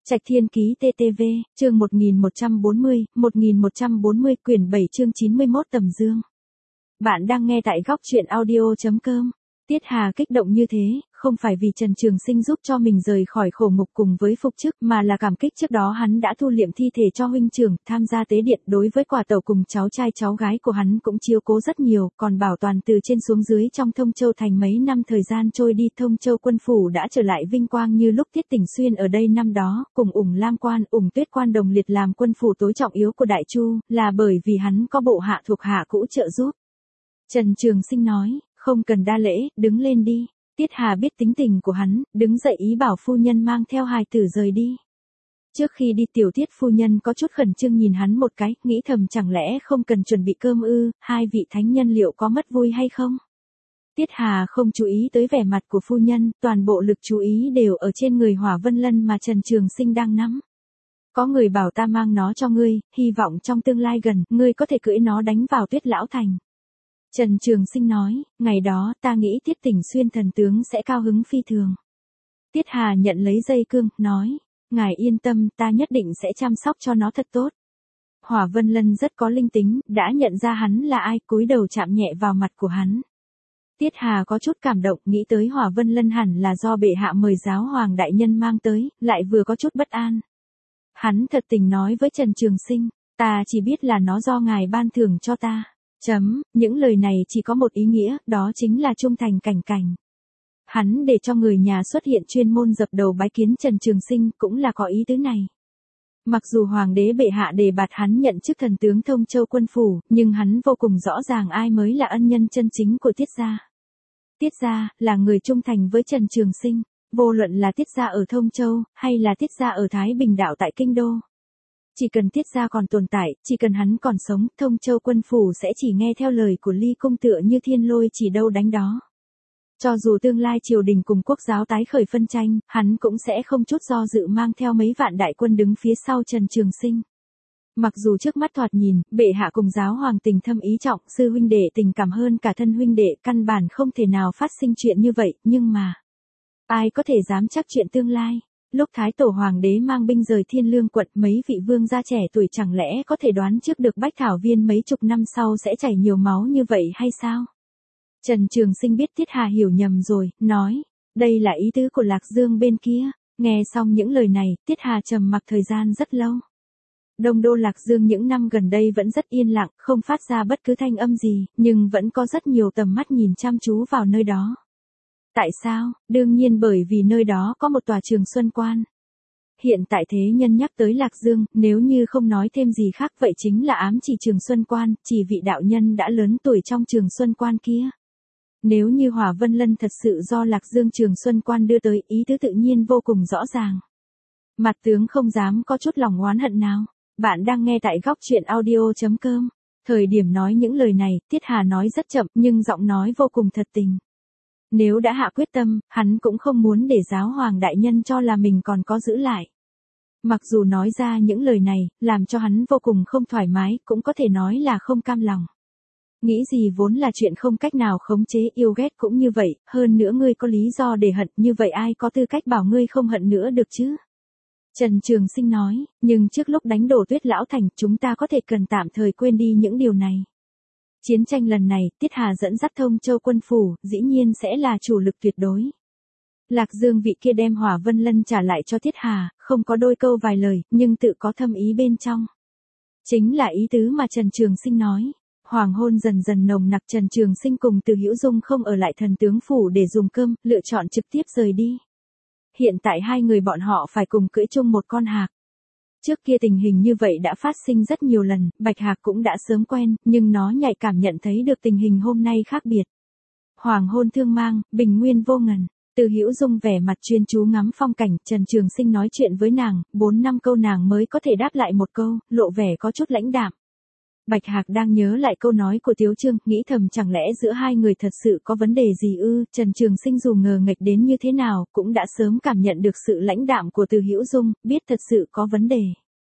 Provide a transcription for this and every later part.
Trạch Thiên Ký TTV, chương 1140, quyển 7 chương 91 Tầm Dương. Bạn đang nghe tại góc truyện audio.com. Tiết Hà kích động như thế, không phải vì Trần Trường Sinh giúp cho mình rời khỏi khổ ngục cùng với phục chức, mà là cảm kích trước đó hắn đã thu liệm thi thể cho huynh trưởng, tham gia tế điện, đối với quả tẩu cùng cháu trai cháu gái của hắn cũng chiếu cố rất nhiều, còn bảo toàn từ trên xuống dưới trong Thông Châu thành mấy năm thời gian trôi đi. Thông Châu quân phủ đã trở lại vinh quang như lúc Tiết Tỉnh Xuyên ở đây năm đó, cùng Ủng Lam Quan, Ủng Tuyết Quan đồng liệt làm quân phủ tối trọng yếu của Đại Chu, là bởi vì hắn có bộ hạ thuộc hạ cũ trợ giúp. Trần Trường Sinh nói, không cần đa lễ, đứng lên đi. Tiết Hà biết tính tình của hắn, đứng dậy ý bảo phu nhân mang theo hài tử rời đi. Trước khi đi Tiểu Tiết phu nhân có chút khẩn trương nhìn hắn một cái, nghĩ thầm chẳng lẽ không cần chuẩn bị cơm ư, hai vị thánh nhân liệu có mất vui hay không? Tiết Hà không chú ý tới vẻ mặt của phu nhân, toàn bộ lực chú ý đều ở trên người Hỏa Vân Lân mà Trần Trường Sinh đang nắm. Có người bảo ta mang nó cho ngươi, hy vọng trong tương lai gần, ngươi có thể cưỡi nó đánh vào Tuyết Lão Thành. Trần Trường Sinh nói, ngày đó ta nghĩ Tiết Tỉnh Xuyên thần tướng sẽ cao hứng phi thường. Tiết Hà nhận lấy dây cương, nói, ngài yên tâm, ta nhất định sẽ chăm sóc cho nó thật tốt. Hỏa Vân Lân rất có linh tính, đã nhận ra hắn là ai, cúi đầu chạm nhẹ vào mặt của hắn. Tiết Hà có chút cảm động, nghĩ tới Hỏa Vân Lân hẳn là do bệ hạ mời giáo hoàng đại nhân mang tới, lại vừa có chút bất an. Hắn thật tình nói với Trần Trường Sinh, ta chỉ biết là nó do ngài ban thưởng cho ta. Những lời này chỉ có một ý nghĩa, đó chính là trung thành Cảnh Cảnh. Hắn để cho người nhà xuất hiện chuyên môn dập đầu bái kiến Trần Trường Sinh cũng là có ý tứ này. Mặc dù hoàng đế bệ hạ đề bạt hắn nhận chức thần tướng Thông Châu quân phủ, nhưng hắn vô cùng rõ ràng ai mới là ân nhân chân chính của Tiết gia. Tiết gia là người trung thành với Trần Trường Sinh, vô luận là Tiết gia ở Thông Châu, hay là Tiết gia ở Thái Bình Đạo tại Kinh Đô. Chỉ cần Tiết gia còn tồn tại, chỉ cần hắn còn sống, Thông Châu quân phủ sẽ chỉ nghe theo lời của Ly Cung tựa như thiên lôi chỉ đâu đánh đó. Cho dù tương lai triều đình cùng quốc giáo tái khởi phân tranh, hắn cũng sẽ không chút do dự mang theo mấy vạn đại quân đứng phía sau Trần Trường Sinh. Mặc dù trước mắt thoạt nhìn, bệ hạ cùng giáo hoàng tình thâm ý trọng, sư huynh đệ tình cảm hơn cả thân huynh đệ, căn bản không thể nào phát sinh chuyện như vậy, nhưng mà ai có thể dám chắc chuyện tương lai? Lúc Thái Tổ Hoàng đế mang binh rời Thiên Lương quận, mấy vị vương gia trẻ tuổi chẳng lẽ có thể đoán trước được Bách Thảo Viên mấy chục năm sau sẽ chảy nhiều máu như vậy hay sao? Trần Trường Sinh biết Tiết Hà hiểu nhầm rồi, nói, đây là ý tứ của Lạc Dương bên kia. Nghe xong những lời này, Tiết Hà trầm mặc thời gian rất lâu. Đông đô Lạc Dương những năm gần đây vẫn rất yên lặng, không phát ra bất cứ thanh âm gì, nhưng vẫn có rất nhiều tầm mắt nhìn chăm chú vào nơi đó. Tại sao? Đương nhiên bởi vì nơi đó có một tòa Trường Xuân Quan. Hiện tại thế nhân nhắc tới Lạc Dương, nếu như không nói thêm gì khác vậy chính là ám chỉ Trường Xuân Quan, chỉ vị đạo nhân đã lớn tuổi trong Trường Xuân Quan kia. Nếu như Hỏa Vân Lân thật sự do Lạc Dương Trường Xuân Quan đưa tới, ý tứ tự nhiên vô cùng rõ ràng. Mặt tướng không dám có chút lòng oán hận nào. Bạn đang nghe tại góc truyện audio.com. Thời điểm nói những lời này, Tiết Hà nói rất chậm, nhưng giọng nói vô cùng thật tình. Nếu đã hạ quyết tâm, hắn cũng không muốn để giáo hoàng đại nhân cho là mình còn có giữ lại. Mặc dù nói ra những lời này, làm cho hắn vô cùng không thoải mái, cũng có thể nói là không cam lòng. Nghĩ gì vốn là chuyện không cách nào khống chế, yêu ghét cũng như vậy, hơn nữa ngươi có lý do để hận, như vậy ai có tư cách bảo ngươi không hận nữa được chứ? Trần Trường Sinh nói, nhưng trước lúc đánh đổ Tuyết Lão Thành, chúng ta có thể cần tạm thời quên đi những điều này. Chiến tranh lần này, Tiết Hà dẫn dắt Thông Châu quân phủ, dĩ nhiên sẽ là chủ lực tuyệt đối. Lạc Dương vị kia đem Hỏa Vân Lân trả lại cho Tiết Hà, không có đôi câu vài lời, nhưng tự có thâm ý bên trong. Chính là ý tứ mà Trần Trường Sinh nói. Hoàng hôn dần dần nồng nặc, Trần Trường Sinh cùng Từ Hữu Dung không ở lại thần tướng phủ để dùng cơm, lựa chọn trực tiếp rời đi. Hiện tại hai người bọn họ phải cùng cưỡi chung một con hạc. Trước kia tình hình như vậy đã phát sinh rất nhiều lần, Bạch Hạc cũng đã sớm quen, nhưng nó nhạy cảm nhận thấy được tình hình hôm nay khác biệt. Hoàng hôn thương mang, bình nguyên vô ngần. Từ Hữu Dung vẻ mặt chuyên chú ngắm phong cảnh, Trần Trường Sinh nói chuyện với nàng, 4-5 câu nàng mới có thể đáp lại một câu, lộ vẻ có chút lãnh đạm. Bạch Hạc đang nhớ lại câu nói của Tiếu Trương, nghĩ thầm chẳng lẽ giữa hai người thật sự có vấn đề gì ư? Trần Trường Sinh dù ngờ nghệch đến như thế nào, cũng đã sớm cảm nhận được sự lãnh đạm của Từ Hữu Dung, biết thật sự có vấn đề.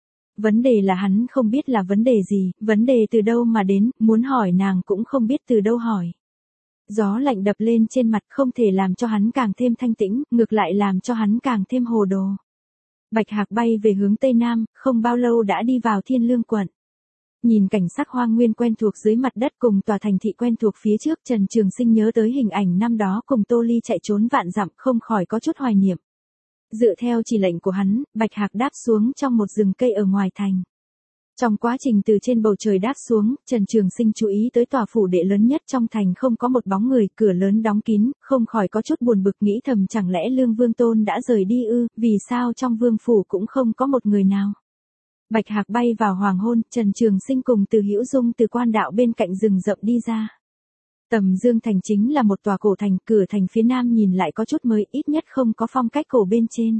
Vấn đề là hắn không biết là vấn đề gì, vấn đề từ đâu mà đến, muốn hỏi nàng cũng không biết từ đâu hỏi. Gió lạnh đập lên trên mặt không thể làm cho hắn càng thêm thanh tĩnh, ngược lại làm cho hắn càng thêm hồ đồ. Bạch Hạc bay về hướng Tây Nam, không bao lâu đã đi vào Thiên Lương quận. Nhìn cảnh sắc hoang nguyên quen thuộc dưới mặt đất cùng tòa thành thị quen thuộc phía trước, Trần Trường Sinh nhớ tới hình ảnh năm đó cùng Tô Ly chạy trốn vạn dặm, không khỏi có chút hoài niệm. Dựa theo chỉ lệnh của hắn, Bạch Hạc đáp xuống trong một rừng cây ở ngoài thành. Trong quá trình từ trên bầu trời đáp xuống, Trần Trường Sinh chú ý tới tòa phủ đệ lớn nhất trong thành không có một bóng người, cửa lớn đóng kín, không khỏi có chút buồn bực, nghĩ thầm chẳng lẽ Lương Vương Tôn đã rời đi ư, vì sao trong vương phủ cũng không có một người nào. Bạch Hạc bay vào hoàng hôn, Trần Trường Sinh cùng Từ Hữu Dung từ quan đạo bên cạnh rừng rậm đi ra. Tầm Dương Thành chính là một tòa cổ thành, cửa thành phía nam nhìn lại có chút mới, ít nhất không có phong cách cổ bên trên.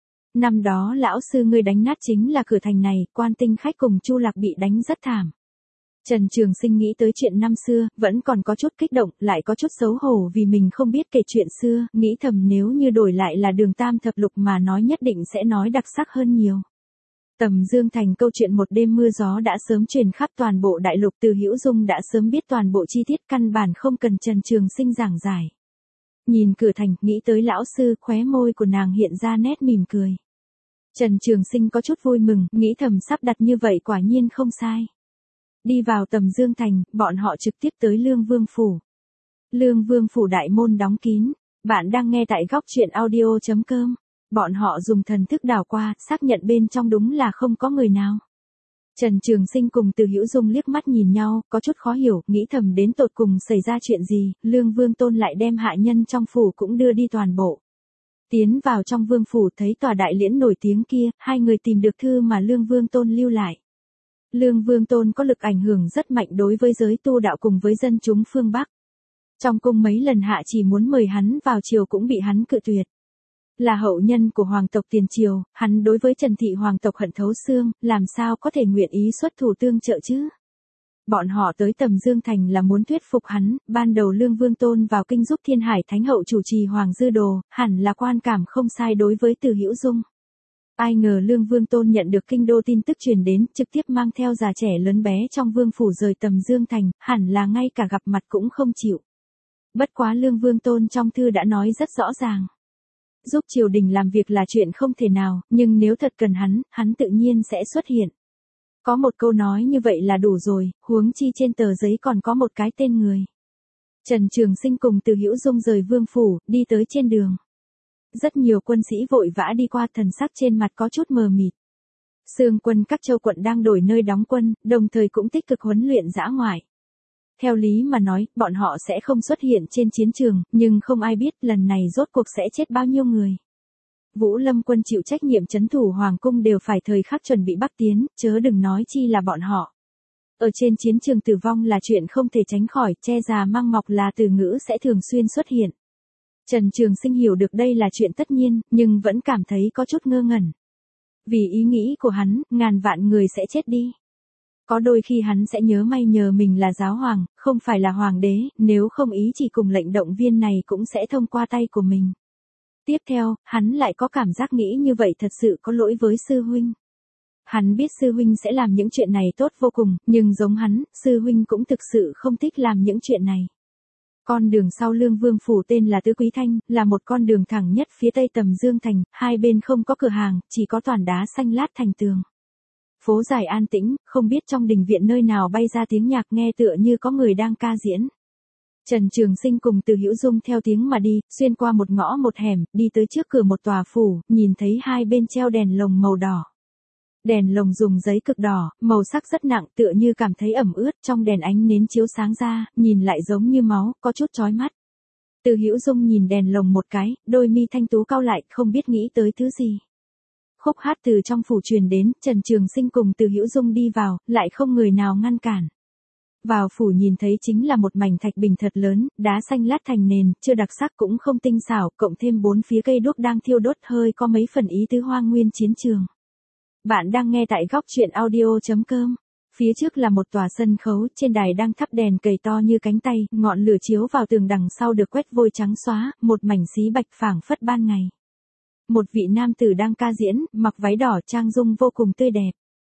Năm đó lão sư ngươi đánh nát chính là cửa thành này, Quan Tinh Khách cùng Chu Lạc bị đánh rất thảm. Trần Trường Sinh nghĩ tới chuyện năm xưa, vẫn còn có chút kích động, lại có chút xấu hổ vì mình không biết kể chuyện xưa, nghĩ thầm nếu như đổi lại là Đường Tam Thập Lục mà nói nhất định sẽ nói đặc sắc hơn nhiều. Tầm Dương Thành câu chuyện một đêm mưa gió đã sớm truyền khắp toàn bộ đại lục, Từ Hữu Dung đã sớm biết toàn bộ chi tiết, căn bản không cần Trần Trường Sinh giảng giải. Nhìn cửa thành, nghĩ tới lão sư, khóe môi của nàng hiện ra nét mỉm cười. Trần Trường Sinh có chút vui mừng, nghĩ thầm sắp đặt như vậy quả nhiên không sai. Đi vào Tầm Dương Thành, bọn họ trực tiếp tới Lương Vương Phủ. Lương Vương Phủ đại môn đóng kín. Bạn đang nghe tại góc truyện audio.com. Bọn họ dùng thần thức đảo qua, xác nhận bên trong đúng là không có người nào. Trần Trường Sinh cùng Từ Hữu Dung liếc mắt nhìn nhau, có chút khó hiểu, nghĩ thầm đến tột cùng xảy ra chuyện gì, Lương Vương Tôn lại đem hạ nhân trong phủ cũng đưa đi toàn bộ. Tiến vào trong vương phủ thấy tòa đại liễn nổi tiếng kia, hai người tìm được thư mà Lương Vương Tôn lưu lại. Lương Vương Tôn có lực ảnh hưởng rất mạnh đối với giới tu đạo cùng với dân chúng phương Bắc. Trong cung mấy lần hạ chỉ muốn mời hắn vào triều cũng bị hắn cự tuyệt. Là hậu nhân của hoàng tộc tiền triều, hắn đối với Trần thị hoàng tộc hận thấu xương, làm sao có thể nguyện ý xuất thủ tương trợ chứ? Bọn họ tới Tầm Dương Thành là muốn thuyết phục hắn, ban đầu Lương Vương Tôn vào kinh giúp Thiên Hải Thánh Hậu chủ trì Hoàng Dư Đồ, hẳn là quan cảm không sai đối với Từ Hữu Dung. Ai ngờ Lương Vương Tôn nhận được kinh đô tin tức truyền đến, trực tiếp mang theo già trẻ lớn bé trong vương phủ rời Tầm Dương Thành, hẳn là ngay cả gặp mặt cũng không chịu. Bất quá Lương Vương Tôn trong thư đã nói rất rõ ràng. Giúp triều đình làm việc là chuyện không thể nào, nhưng nếu thật cần hắn tự nhiên sẽ xuất hiện. Có một câu nói như vậy là đủ rồi, huống chi trên tờ giấy còn có một cái tên người. Trần Trường Sinh cùng Từ Hữu Dung rời vương phủ, đi tới trên đường. Rất nhiều quân sĩ vội vã đi qua, thần sắc trên mặt có chút mờ mịt. Xương quân các châu quận đang đổi nơi đóng quân, đồng thời cũng tích cực huấn luyện dã ngoại. Theo lý mà nói, bọn họ sẽ không xuất hiện trên chiến trường, nhưng không ai biết lần này rốt cuộc sẽ chết bao nhiêu người. Vũ Lâm quân chịu trách nhiệm trấn thủ hoàng cung đều phải thời khắc chuẩn bị bắc tiến, chớ đừng nói chi là bọn họ. Ở trên chiến trường tử vong là chuyện không thể tránh khỏi, che già mang mọc là từ ngữ sẽ thường xuyên xuất hiện. Trần Trường Sinh hiểu được đây là chuyện tất nhiên, nhưng vẫn cảm thấy có chút ngơ ngẩn. Vì ý nghĩ của hắn, ngàn vạn người sẽ chết đi. Có đôi khi hắn sẽ nhớ may nhờ mình là giáo hoàng, không phải là hoàng đế, nếu không ý chỉ cùng lệnh động viên này cũng sẽ thông qua tay của mình. Tiếp theo, hắn lại có cảm giác nghĩ như vậy thật sự có lỗi với sư huynh. Hắn biết sư huynh sẽ làm những chuyện này tốt vô cùng, nhưng giống hắn, sư huynh cũng thực sự không thích làm những chuyện này. Con đường sau Lương Vương Phủ tên là Tứ Quý Thanh, là một con đường thẳng nhất phía tây Tầm Dương Thành, hai bên không có cửa hàng, chỉ có toàn đá xanh lát thành tường. Phố dài an tĩnh, không biết trong đình viện nơi nào bay ra tiếng nhạc nghe tựa như có người đang ca diễn. Trần Trường Sinh cùng Từ Hữu Dung theo tiếng mà đi, xuyên qua một ngõ một hẻm, đi tới trước cửa một tòa phủ, nhìn thấy hai bên treo đèn lồng màu đỏ. Đèn lồng dùng giấy cực đỏ, màu sắc rất nặng, tựa như cảm thấy ẩm ướt, trong đèn ánh nến chiếu sáng ra, nhìn lại giống như máu, có chút chói mắt. Từ Hữu Dung nhìn đèn lồng một cái, đôi mi thanh tú cau lại, không biết nghĩ tới thứ gì. Khúc hát từ trong phủ truyền đến, Trần Trường Sinh cùng Từ Hữu Dung đi vào, lại không người nào ngăn cản. Vào phủ nhìn thấy chính là một mảnh thạch bình thật lớn, đá xanh lát thành nền, chưa đặc sắc cũng không tinh xảo, cộng thêm bốn phía cây đuốc đang thiêu đốt hơi có mấy phần ý tứ hoang nguyên chiến trường. Bạn đang nghe tại góc truyện audio.com. Phía trước là một tòa sân khấu, trên đài đang thắp đèn cầy to như cánh tay, ngọn lửa chiếu vào tường đằng sau được quét vôi trắng xóa, một mảnh xí bạch phảng phất ban ngày. Một vị nam tử đang ca diễn, mặc váy đỏ trang dung vô cùng tươi đẹp.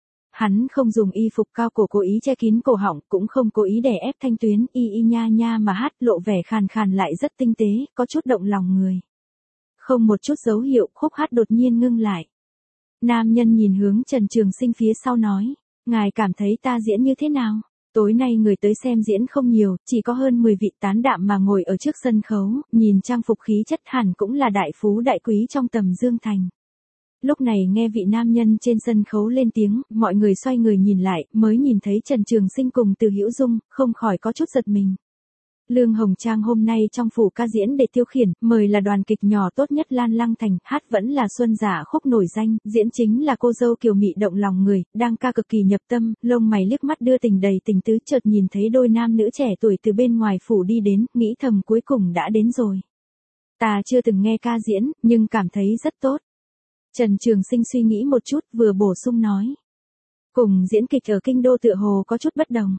Hắn không dùng y phục cao cổ cố ý che kín cổ họng, cũng không cố ý đè ép thanh tuyến, y y nha nha mà hát, lộ vẻ khàn khàn lại rất tinh tế, có chút động lòng người. Không một chút dấu hiệu, khúc hát đột nhiên ngưng lại. Nam nhân nhìn hướng Trần Trường Sinh phía sau nói, ngài cảm thấy ta diễn như thế nào? Tối nay người tới xem diễn không nhiều, chỉ có hơn 10 vị tán đạm mà ngồi ở trước sân khấu, nhìn trang phục khí chất hẳn cũng là đại phú đại quý trong Tầm Dương Thành. Lúc này nghe vị nam nhân trên sân khấu lên tiếng, mọi người xoay người nhìn lại, mới nhìn thấy Trần Trường Sinh cùng Từ Hữu Dung, không khỏi có chút giật mình. Lương Hồng Trang hôm nay trong phủ ca diễn để tiêu khiển, mời là đoàn kịch nhỏ tốt nhất Lan Lăng Thành, hát vẫn là Xuân Giả Khúc nổi danh, diễn chính là cô dâu kiều mị động lòng người, đang ca cực kỳ nhập tâm, lông mày liếc mắt đưa tình đầy tình tứ, chợt nhìn thấy đôi nam nữ trẻ tuổi từ bên ngoài phủ đi đến, nghĩ thầm cuối cùng đã đến rồi. Ta chưa từng nghe ca diễn, nhưng cảm thấy rất tốt. Trần Trường Sinh suy nghĩ một chút, vừa bổ sung nói. Cùng diễn kịch ở kinh đô tựa hồ có chút bất đồng.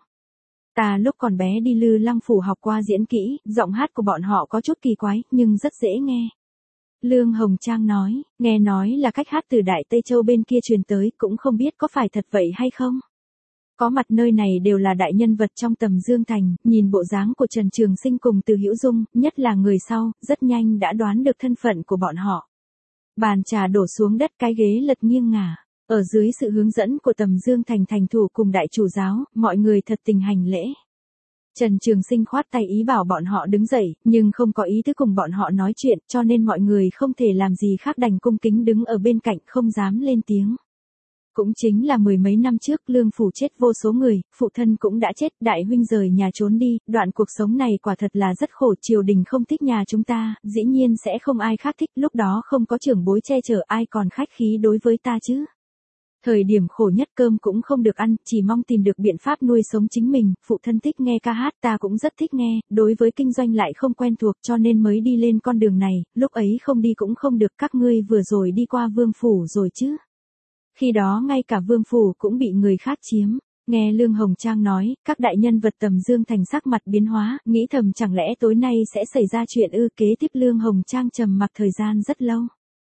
Ta lúc còn bé đi Lư Lăng phủ học qua diễn kỹ, giọng hát của bọn họ có chút kỳ quái, nhưng rất dễ nghe. Lương Hồng Trang nói, nghe nói là cách hát từ Đại Tây Châu bên kia truyền tới, cũng không biết có phải thật vậy hay không. Có mặt nơi này đều là đại nhân vật trong Tầm Dương Thành, nhìn bộ dáng của Trần Trường Sinh cùng Từ Hữu Dung, nhất là người sau, rất nhanh đã đoán được thân phận của bọn họ. Bàn trà đổ xuống đất, cái ghế lật nghiêng ngả. Ở dưới sự hướng dẫn của Tầm Dương Thành thành thủ cùng đại chủ giáo, mọi người thật tình hành lễ. Trần Trường Sinh khoát tay ý bảo bọn họ đứng dậy, nhưng không có ý thức cùng bọn họ nói chuyện, cho nên mọi người không thể làm gì khác đành cung kính đứng ở bên cạnh không dám lên tiếng. Cũng chính là 10 mấy năm trước Lương phủ chết vô số người, phụ thân cũng đã chết, đại huynh rời nhà trốn đi, đoạn cuộc sống này quả thật là rất khổ, triều đình không thích nhà chúng ta, dĩ nhiên sẽ không ai khác thích, lúc đó không có trưởng bối che chở ai còn khách khí đối với ta chứ. Thời điểm khổ nhất cơm cũng không được ăn, chỉ mong tìm được biện pháp nuôi sống chính mình, phụ thân thích nghe ca hát ta cũng rất thích nghe, đối với kinh doanh lại không quen thuộc cho nên mới đi lên con đường này, lúc ấy không đi cũng không được, các ngươi vừa rồi đi qua Vương phủ rồi chứ. Khi đó ngay cả Vương phủ cũng bị người khác chiếm. Nghe Lương Hồng Trang nói, các đại nhân vật Tầm Dương Thành sắc mặt biến hóa, nghĩ thầm chẳng lẽ tối nay sẽ xảy ra chuyện ư. Kế tiếp Lương Hồng Trang trầm mặc thời gian rất lâu.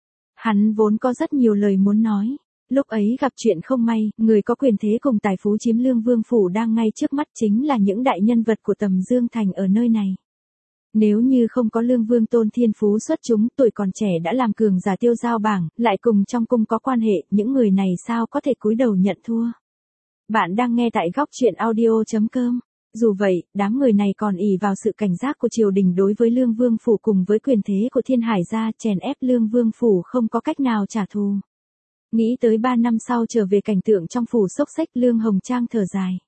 Hắn vốn có rất nhiều lời muốn nói. Lúc ấy gặp chuyện không may, người có quyền thế cùng tài phú chiếm Lương Vương phủ đang ngay trước mắt chính là những đại nhân vật của Tầm Dương Thành ở nơi này. Nếu như không có Lương Vương Tôn thiên phú xuất chúng, tuổi còn trẻ đã làm cường giả tiêu giao bảng, lại cùng trong cung có quan hệ, những người này sao có thể cúi đầu nhận thua. Bạn đang nghe tại góc truyện audio.com. Dù vậy, đám người này còn ỷ vào sự cảnh giác của triều đình đối với Lương Vương phủ cùng với quyền thế của Thiên Hải gia, chèn ép Lương Vương phủ không có cách nào trả thù. Nghĩ tới 3 năm sau trở về cảnh tượng trong phủ xốc xếch, Lương Hồng Trang thở dài.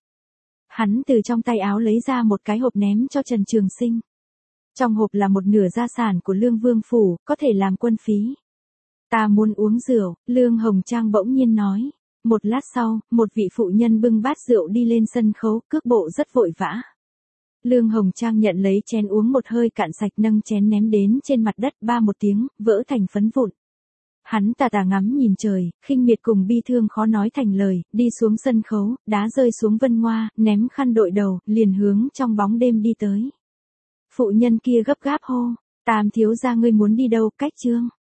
Hắn từ trong tay áo lấy ra một cái hộp ném cho Trần Trường Sinh. Trong hộp là một nửa gia sản của Lương Vương phủ, có thể làm quân phí. Ta muốn uống rượu, Lương Hồng Trang bỗng nhiên nói. Một lát sau, một vị phụ nhân bưng bát rượu đi lên sân khấu, cước bộ rất vội vã. Lương Hồng Trang nhận lấy chén uống một hơi cạn sạch, nâng chén ném đến trên mặt đất, ba một tiếng, vỡ thành phấn vụn. Hắn tà tà ngắm nhìn trời, khinh miệt cùng bi thương khó nói thành lời, đi xuống sân khấu, đá rơi xuống vân ngoa, ném khăn đội đầu, liền hướng trong bóng đêm đi tới. Phụ nhân kia gấp gáp hô, Tam thiếu gia ngươi muốn đi đâu, cách chương.